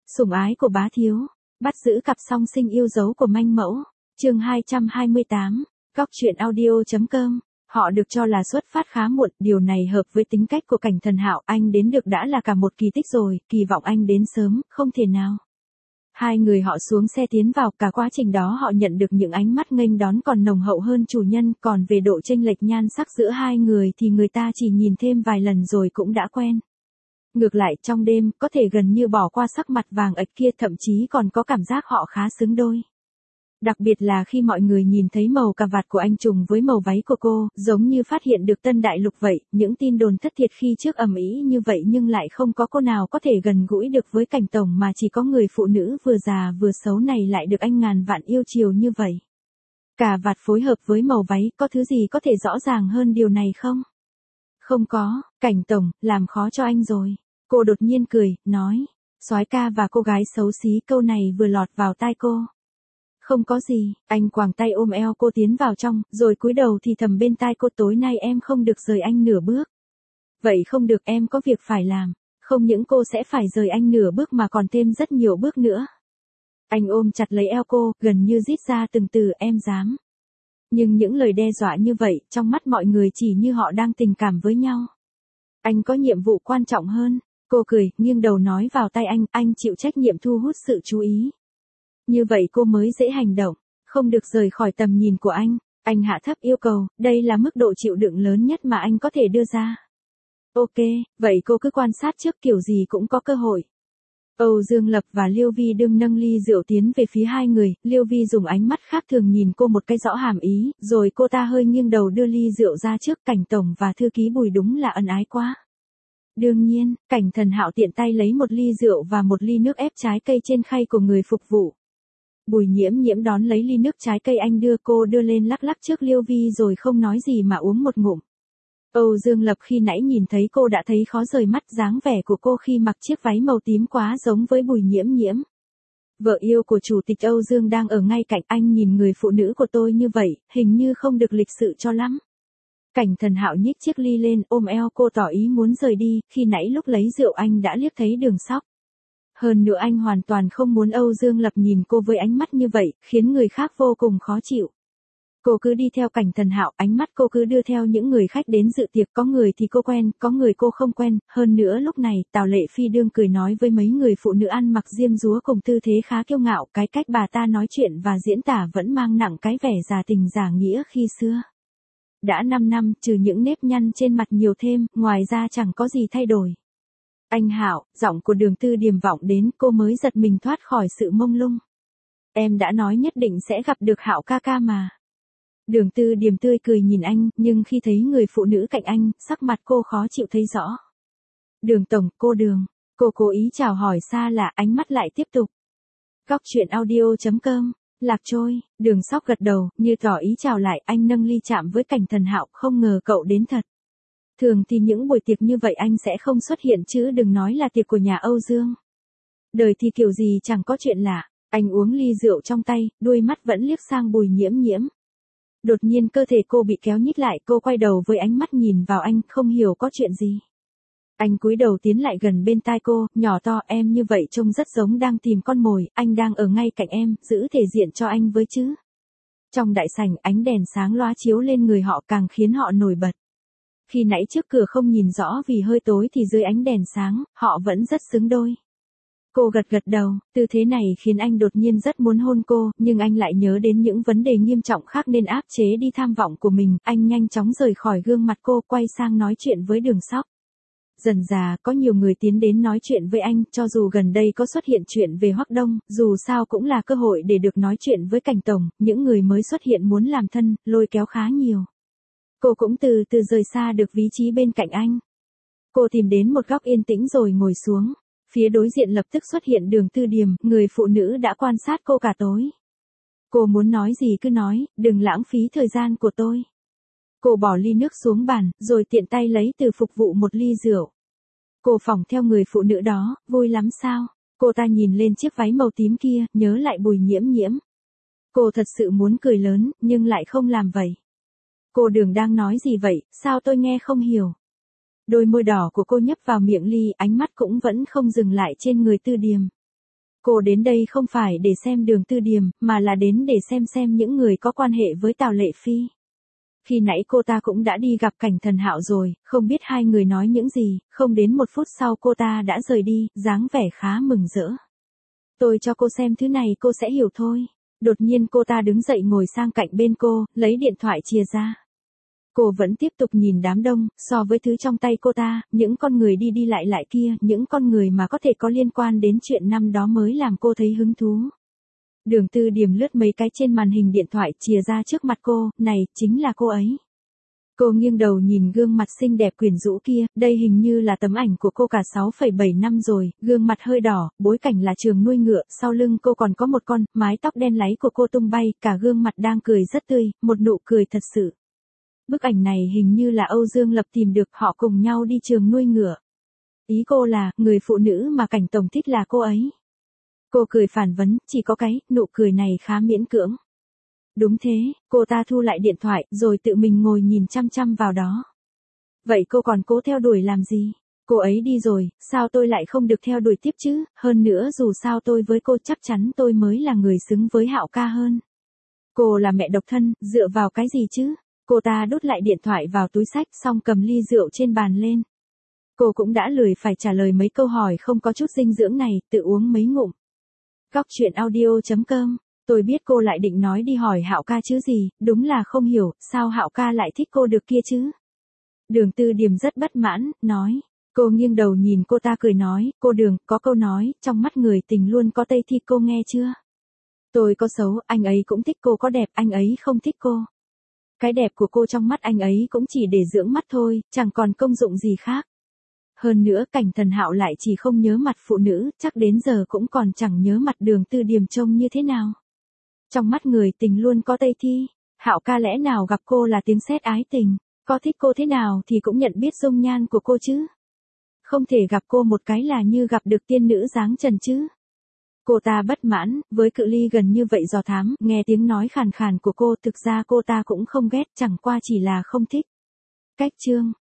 Sủng ái của bá thiếu, bắt giữ cặp song sinh yêu dấu của manh mẫu, chương 228, góc truyện audio.com. Họ được cho là xuất phát khá muộn, điều này hợp với tính cách của Cảnh Thần Hạo, anh đến được đã là cả một kỳ tích rồi, kỳ vọng anh đến sớm, không thể nào. Hai người họ xuống xe tiến vào, cả quá trình đó họ nhận được những ánh mắt nghênh đón còn nồng hậu hơn chủ nhân, còn về độ chênh lệch nhan sắc giữa hai người thì người ta chỉ nhìn thêm vài lần rồi cũng đã quen. Ngược lại trong đêm, có thể gần như bỏ qua sắc mặt vàng ạch kia, thậm chí còn có cảm giác họ khá xứng đôi. Đặc biệt là khi mọi người nhìn thấy màu cà vạt của anh trùng với màu váy của cô, giống như phát hiện được tân đại lục vậy, những tin đồn thất thiệt khi trước ầm ĩ như vậy nhưng lại không có cô nào có thể gần gũi được với Cảnh tổng, mà chỉ có người phụ nữ vừa già vừa xấu này lại được anh ngàn vạn yêu chiều như vậy. Cà vạt phối hợp với màu váy, có thứ gì có thể rõ ràng hơn điều này không? Không có, Cảnh tổng, làm khó cho anh rồi. Cô đột nhiên cười, nói, soái ca và cô gái xấu xí, câu này vừa lọt vào tai cô. Không có gì, anh quàng tay ôm eo cô tiến vào trong, rồi cúi đầu thì thầm bên tai cô, tối nay em không được rời anh nửa bước. Vậy không được, em có việc phải làm. Không những cô sẽ phải rời anh nửa bước mà còn thêm rất nhiều bước nữa. Anh ôm chặt lấy eo cô, gần như rít ra từng từ, em dám. Nhưng những lời đe dọa như vậy, trong mắt mọi người chỉ như họ đang tình cảm với nhau. Anh có nhiệm vụ quan trọng hơn. Cô cười, nghiêng đầu nói vào tai anh chịu trách nhiệm thu hút sự chú ý. Như vậy cô mới dễ hành động, không được rời khỏi tầm nhìn của anh. Anh hạ thấp yêu cầu, đây là mức độ chịu đựng lớn nhất mà anh có thể đưa ra. Ok, vậy cô cứ quan sát trước, kiểu gì cũng có cơ hội. Âu Dương Lập và Liêu Vi đương nâng ly rượu tiến về phía hai người, Liêu Vi dùng ánh mắt khác thường nhìn cô một cái rõ hàm ý, rồi cô ta hơi nghiêng đầu đưa ly rượu ra trước. Cảnh tổng và thư ký Bùi đúng là ân ái quá. Đương nhiên, Cảnh Thần Hạo tiện tay lấy một ly rượu và một ly nước ép trái cây trên khay của người phục vụ. Bùi Nhiễm đón lấy ly nước trái cây anh đưa, cô đưa lên lắc lắc trước Liêu Vi rồi không nói gì mà uống một ngụm. Âu Dương Lập khi nãy nhìn thấy cô đã thấy khó rời mắt, dáng vẻ của cô khi mặc chiếc váy màu tím quá giống với Bùi Nhiễm. Vợ yêu của chủ tịch Âu Dương đang ở ngay cạnh anh, nhìn người phụ nữ của tôi như vậy, hình như không được lịch sự cho lắm. Cảnh Thần Hạo nhích chiếc ly lên, ôm eo cô tỏ ý muốn rời đi, khi nãy lúc lấy rượu anh đã liếc thấy Đường Sóc. Hơn nữa anh hoàn toàn không muốn Âu Dương Lập nhìn cô với ánh mắt như vậy, khiến người khác vô cùng khó chịu. Cô cứ đi theo Cảnh Thần Hạo, ánh mắt cô cứ đưa theo những người khách đến dự tiệc, có người thì cô quen, có người cô không quen, hơn nữa lúc này, Tào Lệ Phi đương cười nói với mấy người phụ nữ ăn mặc diêm dúa cùng tư thế khá kiêu ngạo, cái cách bà ta nói chuyện và diễn tả vẫn mang nặng cái vẻ già tình giả nghĩa khi xưa. Đã 5 năm, trừ những nếp nhăn trên mặt nhiều thêm, ngoài ra chẳng có gì thay đổi. Anh Hạo, giọng của Đường Tư Điềm vọng đến, cô mới giật mình thoát khỏi sự mông lung. Em đã nói nhất định sẽ gặp được Hạo ca ca mà. Đường Tư Điềm tươi cười nhìn anh, nhưng khi thấy người phụ nữ cạnh anh, sắc mặt cô khó chịu thấy rõ. Đường tổng, cô Đường. Cô cố ý chào hỏi xa lạ, ánh mắt lại tiếp tục. Góc truyện audio.com. Lạc Trôi, Đường Sóc gật đầu, như tỏ ý chào lại, anh nâng ly chạm với Cảnh Thần Hạo, không ngờ cậu đến thật. Thường thì những buổi tiệc như vậy anh sẽ không xuất hiện, chứ đừng nói là tiệc của nhà Âu Dương. Đời thì kiểu gì chẳng có chuyện lạ. Anh uống ly rượu trong tay, đuôi mắt vẫn liếc sang Bùi Nhiễm. Đột nhiên cơ thể cô bị kéo nhích lại, cô quay đầu với ánh mắt nhìn vào anh, không hiểu có chuyện gì. Anh cúi đầu tiến lại gần bên tai cô, nhỏ to, em như vậy trông rất giống đang tìm con mồi, anh đang ở ngay cạnh em, giữ thể diện cho anh với chứ. Trong đại sảnh, ánh đèn sáng lóa chiếu lên người họ càng khiến họ nổi bật. Khi nãy trước cửa không nhìn rõ vì hơi tối thì dưới ánh đèn sáng, họ vẫn rất xứng đôi. Cô gật đầu, tư thế này khiến anh đột nhiên rất muốn hôn cô, nhưng anh lại nhớ đến những vấn đề nghiêm trọng khác nên áp chế đi tham vọng của mình, anh nhanh chóng rời khỏi gương mặt cô, quay sang nói chuyện với Đường Sóc. Dần dà, có nhiều người tiến đến nói chuyện với anh, cho dù gần đây có xuất hiện chuyện về Hoắc Đông, dù sao cũng là cơ hội để được nói chuyện với Cảnh tổng, những người mới xuất hiện muốn làm thân, lôi kéo khá nhiều. Cô cũng từ từ rời xa được vị trí bên cạnh anh. Cô tìm đến một góc yên tĩnh rồi ngồi xuống. Phía đối diện lập tức xuất hiện Đường Tư Điềm, người phụ nữ đã quan sát cô cả tối. Cô muốn nói gì cứ nói, đừng lãng phí thời gian của tôi. Cô bỏ ly nước xuống bàn, rồi tiện tay lấy từ phục vụ một ly rượu. Cô phỏng theo người phụ nữ đó, vui lắm sao? Cô ta nhìn lên chiếc váy màu tím kia, nhớ lại Bùi Nhiễm. Cô thật sự muốn cười lớn, nhưng lại không làm vậy. Cô Đường đang nói gì vậy, sao tôi nghe không hiểu? Đôi môi đỏ của cô nhấp vào miệng ly, ánh mắt cũng vẫn không dừng lại trên người Tư Điềm. Cô đến đây không phải để xem Đường Tư Điềm, mà là đến để xem những người có quan hệ với Tào Lệ Phi. Khi nãy cô ta cũng đã đi gặp Cảnh Thần Hạo rồi, không biết hai người nói những gì, không đến 1 phút sau cô ta đã rời đi, dáng vẻ khá mừng rỡ. Tôi cho cô xem thứ này cô sẽ hiểu thôi. Đột nhiên cô ta đứng dậy ngồi sang cạnh bên cô, lấy điện thoại chìa ra. Cô vẫn tiếp tục nhìn đám đông, so với thứ trong tay cô ta, những con người đi đi lại lại kia, những con người mà có thể có liên quan đến chuyện năm đó mới làm cô thấy hứng thú. Đường Tư Điềm lướt mấy cái trên màn hình điện thoại chìa ra trước mặt cô, này, chính là cô ấy. Cô nghiêng đầu nhìn gương mặt xinh đẹp quyến rũ kia, đây hình như là tấm ảnh của cô cả 6,7 năm rồi, gương mặt hơi đỏ, bối cảnh là trường nuôi ngựa, sau lưng cô còn có một con, mái tóc đen láy của cô tung bay, cả gương mặt đang cười rất tươi, một nụ cười thật sự. Bức ảnh này hình như là Âu Dương Lập tìm được, họ cùng nhau đi trường nuôi ngựa. Ý cô là, người phụ nữ mà Cảnh tổng thích là cô ấy. Cô cười phản vấn, chỉ có cái, nụ cười này khá miễn cưỡng. Đúng thế, cô ta thu lại điện thoại, rồi tự mình ngồi nhìn chăm chăm vào đó. Vậy cô còn cố theo đuổi làm gì? Cô ấy đi rồi, sao tôi lại không được theo đuổi tiếp chứ? Hơn nữa dù sao tôi với cô chắc chắn tôi mới là người xứng với Hạo ca hơn. Cô là mẹ độc thân, dựa vào cái gì chứ? Cô ta đút lại điện thoại vào túi xách xong cầm ly rượu trên bàn lên. Cô cũng đã lười phải trả lời mấy câu hỏi không có chút dinh dưỡng này, tự uống mấy ngụm. Góc chuyện audio.com. Tôi biết cô lại định nói đi hỏi Hạo ca chứ gì, đúng là không hiểu, sao Hạo ca lại thích cô được kia chứ? Đường Tư Điềm rất bất mãn, nói. Cô nghiêng đầu nhìn cô ta cười nói, cô Đường, có câu nói, trong mắt người tình luôn có tây thi, cô nghe chưa? Tôi có xấu, anh ấy cũng thích cô, có đẹp, anh ấy không thích cô. Cái đẹp của cô trong mắt anh ấy cũng chỉ để dưỡng mắt thôi, chẳng còn công dụng gì khác. Hơn nữa Cảnh Thần Hạo lại chỉ không nhớ mặt phụ nữ, chắc đến giờ cũng còn chẳng nhớ mặt Đường Tư Điềm trông như thế nào. Trong mắt người tình luôn có tây thi, Hạo ca lẽ nào gặp cô là tiếng sét ái tình, có thích cô thế nào thì cũng nhận biết dung nhan của cô chứ. Không thể gặp cô một cái là như gặp được tiên nữ dáng trần chứ. Cô ta bất mãn, với cự ly gần như vậy dò thám, nghe tiếng nói khàn khàn của cô, thực ra cô ta cũng không ghét, chẳng qua chỉ là không thích. Cách chương